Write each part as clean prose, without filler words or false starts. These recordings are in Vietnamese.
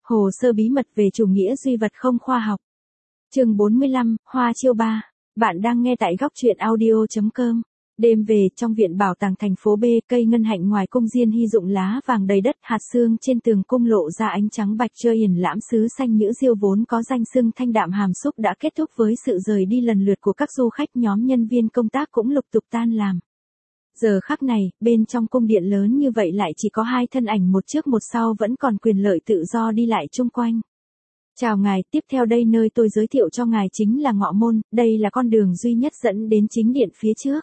Hồ sơ bí mật về chủ nghĩa duy vật không khoa học. Chương 45, Hoa Chiêu 3. Bạn đang nghe tại góc truyện audio.com. Đêm về, trong viện bảo tàng thành phố B, cây ngân hạnh ngoài cung diên hy dụng lá vàng đầy đất, hạt sương trên tường cung lộ ra ánh trắng bạch trơ yển lãm sứ xanh nhữ diêu vốn có danh xưng thanh đạm hàm xúc đã kết thúc với sự rời đi lần lượt của các du khách. Nhóm nhân viên công tác cũng lục tục tan làm. Giờ khắc này, bên trong cung điện lớn như vậy lại chỉ có hai thân ảnh một trước một sau vẫn còn quyền lợi tự do đi lại chung quanh. Chào ngài, tiếp theo đây nơi tôi giới thiệu cho ngài chính là ngọ môn, đây là con đường duy nhất dẫn đến chính điện phía trước.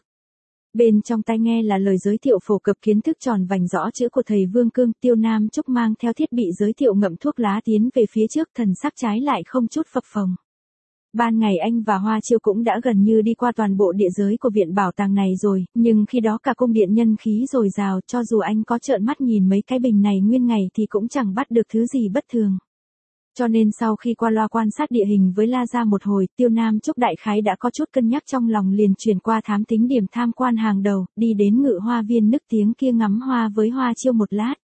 Bên trong tai nghe là lời giới thiệu phổ cập kiến thức tròn vành rõ chữ của thầy Vương Cương. Tiêu Nam Trúc mang theo thiết bị giới thiệu ngậm thuốc lá tiến về phía trước, thần sắc trái lại không chút phập phồng. Ban ngày anh và Hoa Chiêu cũng đã gần như đi qua toàn bộ địa giới của viện bảo tàng này rồi, nhưng khi đó cả cung điện nhân khí dồi dào, cho dù anh có trợn mắt nhìn mấy cái bình này nguyên ngày thì cũng chẳng bắt được thứ gì bất thường. Cho nên sau khi qua loa quan sát địa hình với La Gia một hồi, Tiêu Nam Trúc đại khái đã có chút cân nhắc trong lòng, liền chuyển qua thám tính điểm tham quan hàng đầu, đi đến Ngự Hoa Viên nức tiếng kia ngắm hoa với Hoa Chiêu một lát.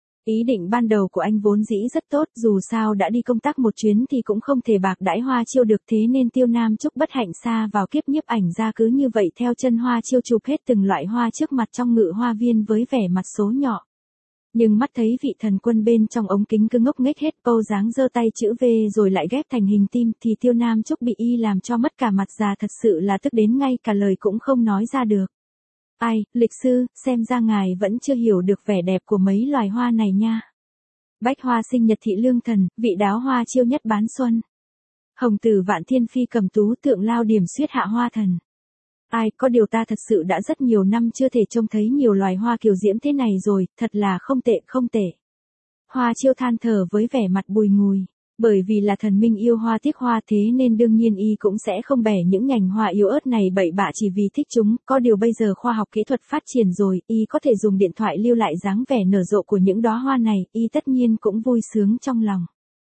Ý định ban đầu của anh vốn dĩ rất tốt, dù sao đã đi công tác một chuyến thì cũng không thể bạc đãi Hoa Chiêu được, thế nên Tiêu Nam Trúc bất hạnh xa vào kiếp nhiếp ảnh ra cứ như vậy theo chân Hoa Chiêu chụp hết từng loại hoa trước mặt trong Ngự Hoa Viên với vẻ mặt số nhỏ. Nhưng mắt thấy vị thần quân bên trong ống kính cứ ngốc nghếch hết câu dáng giơ tay chữ V rồi lại ghép thành hình tim thì Tiêu Nam Trúc bị y làm cho mất cả mặt già, thật sự là tức đến ngay cả lời cũng không nói ra được. Ai, lịch sư, xem ra ngài vẫn chưa hiểu được vẻ đẹp của mấy loài hoa này nha. Bách hoa sinh nhật thị lương thần, vị đáo hoa chiêu nhất bán xuân. Hồng tử vạn thiên phi cầm tú, tượng lao điểm xuyết hạ hoa thần. Ai, có điều ta thật sự đã rất nhiều năm chưa thể trông thấy nhiều loài hoa kiều diễm thế này rồi, thật là không tệ không tệ. Hoa Chiêu than thở với vẻ mặt bùi ngùi. Bởi vì là thần minh yêu hoa tiếc hoa thế nên đương nhiên y cũng sẽ không bẻ những nhành hoa yếu ớt này bậy bạ chỉ vì thích chúng, có điều bây giờ khoa học kỹ thuật phát triển rồi, y có thể dùng điện thoại lưu lại dáng vẻ nở rộ của những đóa hoa này, y tất nhiên cũng vui sướng trong lòng.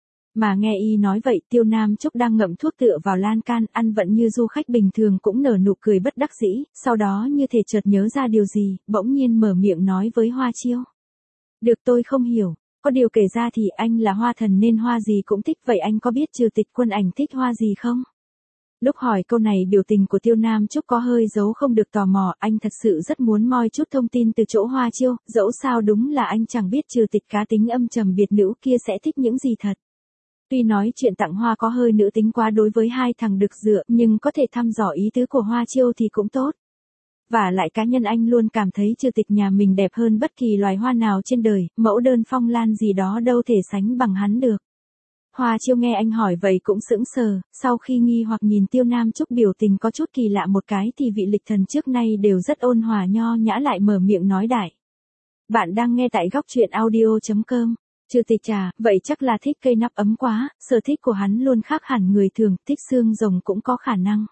Mà nghe y nói vậy, Tiêu Nam Trúc đang ngậm thuốc tựa vào lan can, ăn vận như du khách bình thường cũng nở nụ cười bất đắc dĩ, sau đó như thể chợt nhớ ra điều gì, bỗng nhiên mở miệng nói với Hoa Chiêu. Được, tôi không hiểu. Có điều kể ra thì anh là hoa thần nên hoa gì cũng thích, vậy anh có biết Trừ Tịch Quân ảnh thích hoa gì không? Lúc hỏi câu này biểu tình của Tiêu Nam Trúc có hơi giấu không được tò mò, anh thật sự rất muốn moi chút thông tin từ chỗ Hoa Chiêu, dẫu sao đúng là anh chẳng biết Trừ Tịch cá tính âm trầm biệt nữ kia sẽ thích những gì thật. Tuy nói chuyện tặng hoa có hơi nữ tính quá đối với hai thằng đực dựa, nhưng có thể thăm dò ý tứ của Hoa Chiêu thì cũng tốt. Và lại cá nhân anh luôn cảm thấy Trừ Tịch nhà mình đẹp hơn bất kỳ loài hoa nào trên đời, mẫu đơn phong lan gì đó đâu thể sánh bằng hắn được. Hoa Chiêu nghe anh hỏi vậy cũng sững sờ, sau khi nghi hoặc nhìn Tiêu Nam Trúc biểu tình có chút kỳ lạ một cái thì vị lịch thần trước nay đều rất ôn hòa nho nhã lại mở miệng nói đại. Bạn đang nghe tại góc truyện audio.com. Trừ Tịch vậy chắc là thích cây nắp ấm quá, sở thích của hắn luôn khác hẳn người thường, thích xương rồng cũng có khả năng.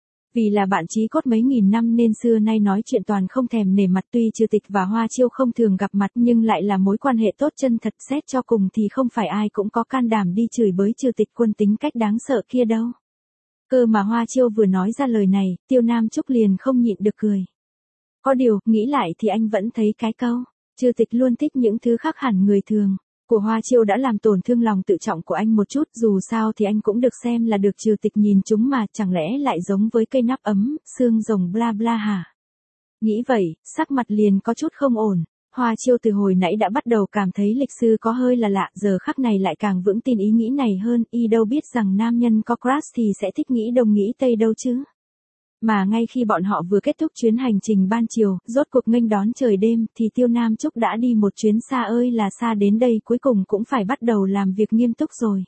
Vì là bạn chí cốt mấy nghìn năm nên xưa nay nói chuyện toàn không thèm nể mặt, tuy Trừ Tịch và Hoa Chiêu không thường gặp mặt nhưng lại là mối quan hệ tốt chân thật, xét cho cùng thì không phải ai cũng có can đảm đi chửi bới Trừ Tịch Quân tính cách đáng sợ kia đâu. Cơ mà Hoa Chiêu vừa nói ra lời này, Tiêu Nam Trúc liền không nhịn được cười. Có điều, nghĩ lại thì anh vẫn thấy cái câu, Trừ Tịch luôn thích những thứ khác hẳn người thường của Hoa Chiêu đã làm tổn thương lòng tự trọng của anh một chút, dù sao thì anh cũng được xem là được Trừ Tịch nhìn chúng mà, chẳng lẽ lại giống với cây nắp ấm, xương rồng bla bla hả? Nghĩ vậy, sắc mặt liền có chút không ổn. Hoa Chiêu từ hồi nãy đã bắt đầu cảm thấy lịch sư có hơi là lạ, giờ khắc này lại càng vững tin ý nghĩ này hơn, y đâu biết rằng nam nhân có crush thì sẽ thích nghĩ đông nghĩ tây đâu chứ. Mà ngay khi bọn họ vừa kết thúc chuyến hành trình ban chiều, rốt cuộc nghênh đón trời đêm, thì Tiêu Nam Trúc đã đi một chuyến xa ơi là xa đến đây cuối cùng cũng phải bắt đầu làm việc nghiêm túc rồi.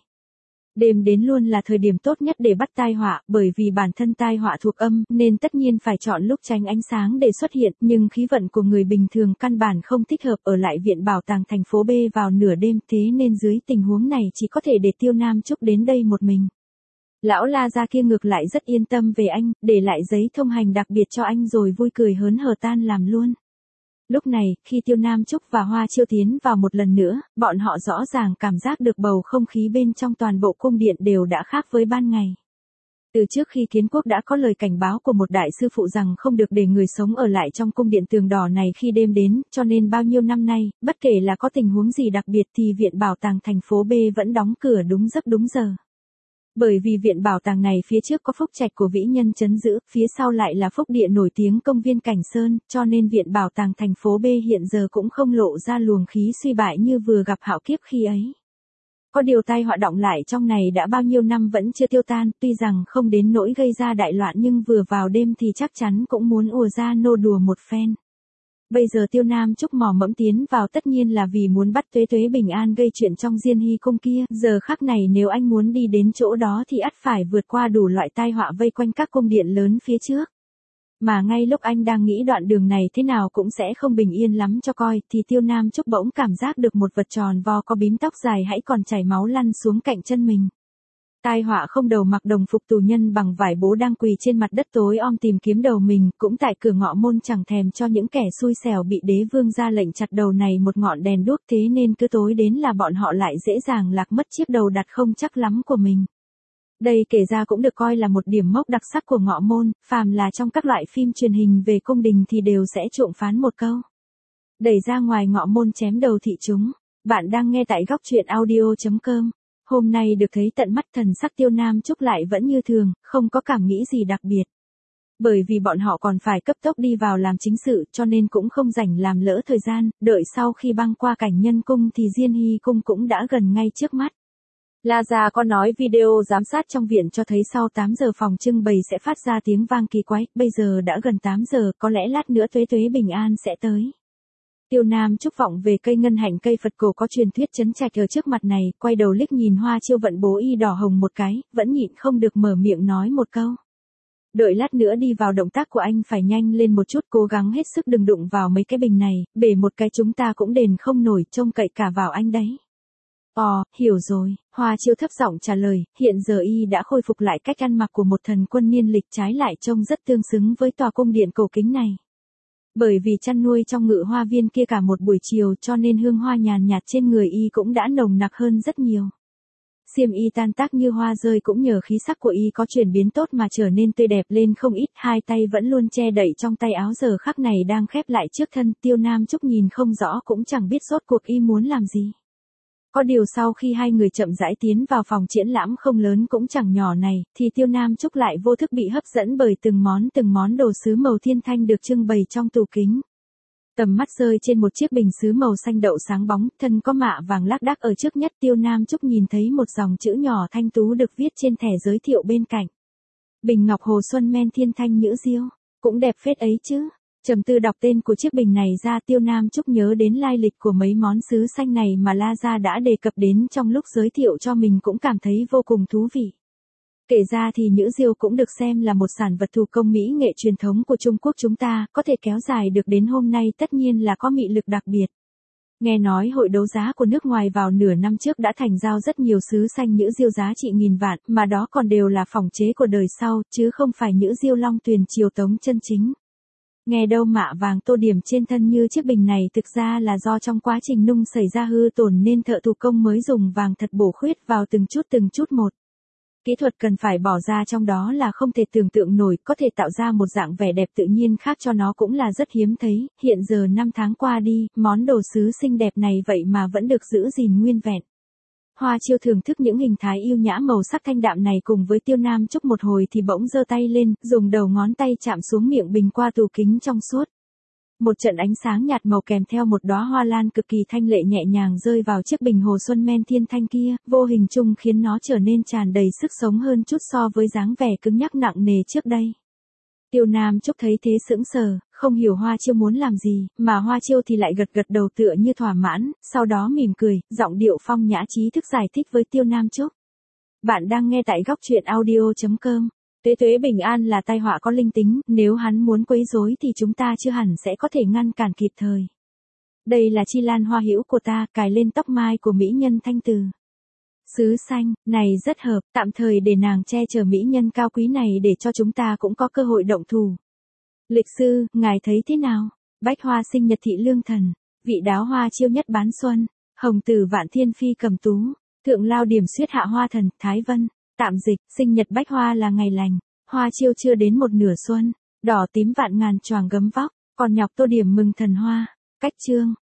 Đêm đến luôn là thời điểm tốt nhất để bắt tai họa, bởi vì bản thân tai họa thuộc âm, nên tất nhiên phải chọn lúc tránh ánh sáng để xuất hiện, nhưng khí vận của người bình thường căn bản không thích hợp ở lại viện bảo tàng thành phố B vào nửa đêm, thế nên dưới tình huống này chỉ có thể để Tiêu Nam Trúc đến đây một mình. Lão La Gia kia ngược lại rất yên tâm về anh, để lại giấy thông hành đặc biệt cho anh rồi vui cười hớn hở tan làm luôn. Lúc này, khi Tiêu Nam Trúc và Hoa Chiêu tiến vào một lần nữa, bọn họ rõ ràng cảm giác được bầu không khí bên trong toàn bộ cung điện đều đã khác với ban ngày. Từ trước khi kiến quốc đã có lời cảnh báo của một đại sư phụ rằng không được để người sống ở lại trong cung điện tường đỏ này khi đêm đến, cho nên bao nhiêu năm nay, bất kể là có tình huống gì đặc biệt thì viện bảo tàng thành phố B vẫn đóng cửa đúng giấc đúng giờ. Bởi vì viện bảo tàng này phía trước có phúc trạch của vĩ nhân trấn giữ, phía sau lại là phúc địa nổi tiếng công viên Cảnh Sơn, cho nên viện bảo tàng thành phố B hiện giờ cũng không lộ ra luồng khí suy bại như vừa gặp hạo kiếp khi ấy. Có điều tai họa đọng lại trong này đã bao nhiêu năm vẫn chưa tiêu tan, tuy rằng không đến nỗi gây ra đại loạn nhưng vừa vào đêm thì chắc chắn cũng muốn ùa ra nô đùa một phen. Bây giờ Tiêu Nam Trúc mò mẫm tiến vào tất nhiên là vì muốn bắt Tuế Tuế bình an gây chuyện trong Diên Hy cung kia, giờ khắc này nếu anh muốn đi đến chỗ đó thì ắt phải vượt qua đủ loại tai họa vây quanh các cung điện lớn phía trước. Mà ngay lúc anh đang nghĩ đoạn đường này thế nào cũng sẽ không bình yên lắm cho coi, thì Tiêu Nam Trúc bỗng cảm giác được một vật tròn vo có bím tóc dài hãy còn chảy máu lăn xuống cạnh chân mình. Tai họa không đầu mặc đồng phục tù nhân bằng vải bố đang quỳ trên mặt đất tối om tìm kiếm đầu mình, cũng tại cửa ngọ môn chẳng thèm cho những kẻ xui xẻo bị đế vương ra lệnh chặt đầu này một ngọn đèn đuốc, thế nên cứ tối đến là bọn họ lại dễ dàng lạc mất chiếc đầu đặt không chắc lắm của mình. Đây kể ra cũng được coi là một điểm mốc đặc sắc của ngọ môn, phàm là trong các loại phim truyền hình về cung đình thì đều sẽ trộm phán một câu. Đẩy ra ngoài ngọ môn chém đầu thị chúng. Bạn đang nghe tại góc truyện audio.com. Hôm nay được thấy tận mắt thần sắc Tiêu Nam Trúc lại vẫn như thường, không có cảm nghĩ gì đặc biệt. Bởi vì bọn họ còn phải cấp tốc đi vào làm chính sự cho nên cũng không rảnh làm lỡ thời gian, đợi sau khi băng qua cảnh nhân cung thì Diên Hy cung cũng đã gần ngay trước mắt. La Gia có nói video giám sát trong viện cho thấy sau 8 giờ phòng trưng bày sẽ phát ra tiếng vang kỳ quái, bây giờ đã gần 8 giờ, có lẽ lát nữa Tuế Tuế bình an sẽ tới. Tiêu Nam Trúc vọng về cây ngân hạnh cây Phật cổ có truyền thuyết trấn trạch ở trước mặt này, quay đầu liếc nhìn Hoa Chiêu vận bố y đỏ hồng một cái, vẫn nhịn không được mở miệng nói một câu. Đợi lát nữa đi vào động tác của anh phải nhanh lên một chút, cố gắng hết sức đừng đụng vào mấy cái bình này, bể một cái chúng ta cũng đền không nổi, trông cậy cả vào anh đấy. Hiểu rồi, Hoa Chiêu thấp giọng trả lời, hiện giờ y đã khôi phục lại cách ăn mặc của một thần quân niên lịch, trái lại trông rất tương xứng với tòa cung điện cổ kính này. Bởi vì chăn nuôi trong ngự hoa viên kia cả một buổi chiều cho nên hương hoa nhàn nhạt trên người y cũng đã nồng nặc hơn rất nhiều. Xiêm y tan tác như hoa rơi cũng nhờ khí sắc của y có chuyển biến tốt mà trở nên tươi đẹp lên không ít, hai tay vẫn luôn che đậy trong tay áo giờ khắc này đang khép lại trước thân. Tiêu Nam Trúc nhìn không rõ cũng chẳng biết rốt cuộc y muốn làm gì. Có điều sau khi hai người chậm rãi tiến vào phòng triển lãm không lớn cũng chẳng nhỏ này, thì Tiêu Nam Trúc lại vô thức bị hấp dẫn bởi từng món đồ sứ màu thiên thanh được trưng bày trong tủ kính. Tầm mắt rơi trên một chiếc bình sứ màu xanh đậu sáng bóng, thân có mạ vàng lác đác ở trước nhất. Tiêu Nam Trúc nhìn thấy một dòng chữ nhỏ thanh tú được viết trên thẻ giới thiệu bên cạnh. Bình ngọc Hồ Xuân men thiên thanh nhữ diêu, cũng đẹp phết ấy chứ. Trầm tư đọc tên của chiếc bình này ra, Tiêu Nam Trúc nhớ đến lai lịch của mấy món sứ xanh này mà La Gia đã đề cập đến trong lúc giới thiệu cho mình, cũng cảm thấy vô cùng thú vị. Kể ra thì nhữ diêu cũng được xem là một sản vật thủ công mỹ nghệ truyền thống của Trung Quốc chúng ta, có thể kéo dài được đến hôm nay tất nhiên là có mị lực đặc biệt. Nghe nói hội đấu giá của nước ngoài vào nửa năm trước đã thành giao rất nhiều sứ xanh nhữ diêu giá trị nghìn vạn, mà đó còn đều là phỏng chế của đời sau, chứ không phải nhữ diêu Long Tuyền triều Tống chân chính. Nghe đâu mạ vàng tô điểm trên thân như chiếc bình này thực ra là do trong quá trình nung xảy ra hư tổn nên thợ thủ công mới dùng vàng thật bổ khuyết vào từng chút một. Kỹ thuật cần phải bỏ ra trong đó là không thể tưởng tượng nổi, có thể tạo ra một dạng vẻ đẹp tự nhiên khác cho nó cũng là rất hiếm thấy. Hiện giờ 5 tháng qua đi, món đồ sứ xinh đẹp này vậy mà vẫn được giữ gìn nguyên vẹn. Hoa Chiêu thưởng thức những hình thái yêu nhã màu sắc thanh đạm này cùng với Tiêu Nam Trúc một hồi thì bỗng giơ tay lên, dùng đầu ngón tay chạm xuống miệng bình qua tủ kính trong suốt. Một trận ánh sáng nhạt màu kèm theo một đóa hoa lan cực kỳ thanh lệ nhẹ nhàng rơi vào chiếc bình Hồ Xuân men thiên thanh kia, vô hình chung khiến nó trở nên tràn đầy sức sống hơn chút so với dáng vẻ cứng nhắc nặng nề trước đây. Tiêu Nam Trúc thấy thế sững sờ, không hiểu Hoa Chiêu muốn làm gì, mà Hoa Chiêu thì lại gật đầu tựa như thỏa mãn, sau đó mỉm cười, giọng điệu phong nhã trí thức giải thích với Tiêu Nam Trúc. Bạn đang nghe tại góc truyện audio.com. Tuế Tuế bình an là tai họa có linh tính, nếu hắn muốn quấy rối thì chúng ta chưa hẳn sẽ có thể ngăn cản kịp thời. Đây là chi lan hoa hữu của ta, cài lên tóc mai của mỹ nhân thanh từ. Sứ xanh, này rất hợp, tạm thời để nàng che chở mỹ nhân cao quý này để cho chúng ta cũng có cơ hội động thủ. Lịch sư, ngài thấy thế nào? Bách hoa sinh nhật thị lương thần, vị đáo Hoa Chiêu nhất bán xuân, hồng tử vạn thiên phi cầm tú, thượng lao điểm xuyết hạ hoa thần, Thái Vân, Tạm dịch, sinh nhật bách hoa là ngày lành, hoa chiêu chưa đến một nửa xuân, đỏ tím vạn ngàn choàng gấm vóc, còn nhọc tô điểm mừng thần hoa. Cách chương,